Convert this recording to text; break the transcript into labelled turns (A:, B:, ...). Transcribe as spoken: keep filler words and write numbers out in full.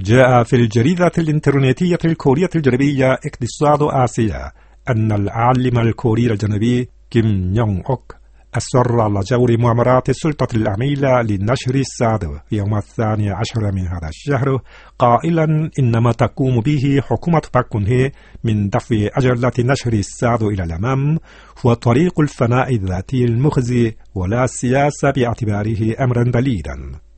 A: جاء في الجريدة الإنترنتية الكورية الجنوبية اقتصاد آسيا أن العالم الكوري الجنوبي كيم يونغ أوك أصر على جور مؤامرات السلطة الأميلة لنشر الساد يوم الثاني عشر من هذا الشهر، قائلا إنما تقوم به حكومة باك كون هي من دفع أجلة نشر الساد إلى الأمام هو طريق الفناء الذاتي المخزي ولا السياسة باعتباره أمرا دليلا.